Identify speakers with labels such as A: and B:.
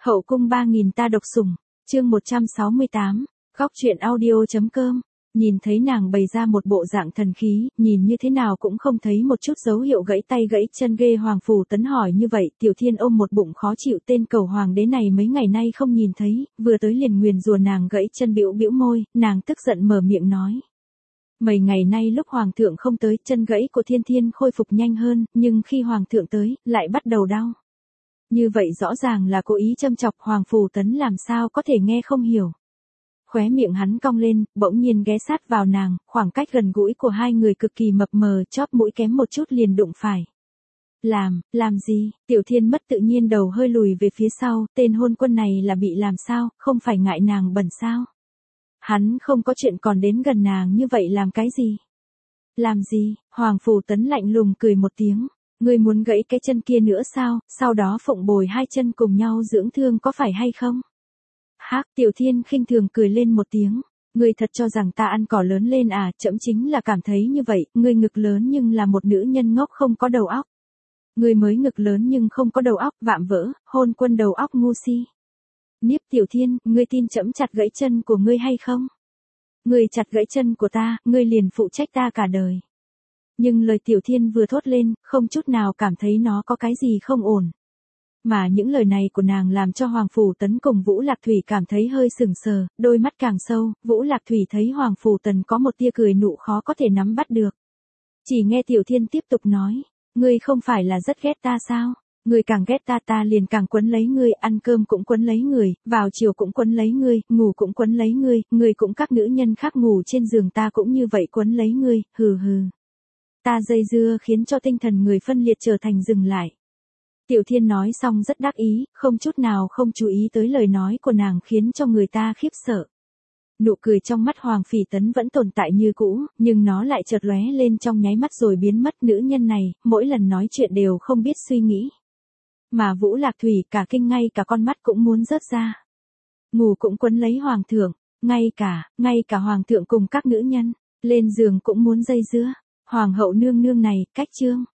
A: Hậu cung 3000 ta độc sủng, chương 168, góc truyện audio.com. Nhìn thấy nàng bày ra một bộ dạng thần khí, nhìn như thế nào cũng không thấy một chút dấu hiệu gãy tay gãy chân ghê. Hoàng Phủ Tấn hỏi như vậy, Tiểu Thiên ôm một bụng khó chịu, tên cầu hoàng đế này mấy ngày nay không nhìn thấy, vừa tới liền nguyền rủa nàng gãy chân, bĩu bĩu môi, nàng tức giận mở miệng nói. Mấy ngày nay lúc hoàng thượng không tới, chân gãy của Thiên Thiên khôi phục nhanh hơn, nhưng khi hoàng thượng tới, lại bắt đầu đau. Như vậy rõ ràng là cố ý châm chọc. Hoàng Phủ Tấn làm sao có thể nghe không hiểu. Khóe miệng hắn cong lên, bỗng nhiên ghé sát vào nàng, khoảng cách gần gũi của hai người cực kỳ mập mờ, chóp mũi kém một chút liền đụng phải. Làm gì? Tiểu Thiên mất tự nhiên đầu hơi lùi về phía sau, tên hôn quân này là bị làm sao, không phải ngại nàng bẩn sao? Hắn không có chuyện còn đến gần nàng như vậy làm cái gì? Làm gì? Hoàng Phủ Tấn lạnh lùng cười một tiếng. Ngươi muốn gãy cái chân kia nữa sao, sau đó phụng bồi hai chân cùng nhau dưỡng thương có phải hay không? Hắc, Tiểu Thiên khinh thường cười lên một tiếng. Ngươi thật cho rằng ta ăn cỏ lớn lên à? Trẫm chính là cảm thấy như vậy, ngươi ngực lớn nhưng là một nữ nhân ngốc không có đầu óc. Ngươi mới ngực lớn nhưng không có đầu óc, vạm vỡ, hôn quân đầu óc ngu si. Niếp Tiểu Thiên, ngươi tin trẫm chặt gãy chân của ngươi hay không? Ngươi chặt gãy chân của ta, ngươi liền phụ trách ta cả đời. Nhưng lời Tiểu Thiên vừa thốt lên, không chút nào cảm thấy nó có cái gì không ổn. Mà những lời này của nàng làm cho Hoàng Phủ Tấn cùng Vũ Lạc Thủy cảm thấy hơi sừng sờ, đôi mắt càng sâu, Vũ Lạc Thủy thấy Hoàng Phủ Tấn có một tia cười nụ khó có thể nắm bắt được. Chỉ nghe Tiểu Thiên tiếp tục nói, ngươi không phải là rất ghét ta sao? Ngươi càng ghét ta, ta liền càng quấn lấy ngươi, ăn cơm cũng quấn lấy người, vào chiều cũng quấn lấy ngươi, ngủ cũng quấn lấy ngươi cũng các nữ nhân khác ngủ trên giường ta cũng như vậy quấn lấy ngươi, hừ hừ. Ta dây dưa khiến cho tinh thần người phân liệt trở thành dừng lại. Tiểu Thiên nói xong rất đắc ý, không chút nào không chú ý tới lời nói của nàng khiến cho người ta khiếp sợ. Nụ cười trong mắt Hoàng Phỉ Tấn vẫn tồn tại như cũ, nhưng nó lại chợt lóe lên trong nháy mắt rồi biến mất. Nữ nhân này, mỗi lần nói chuyện đều không biết suy nghĩ. Mà Vũ Lạc Thủy cả kinh, ngay cả con mắt cũng muốn rớt ra. Ngủ cũng quấn lấy Hoàng thượng, ngay cả Hoàng thượng cùng các nữ nhân, lên giường cũng muốn dây dưa. Hoàng hậu nương nương này, cách chương.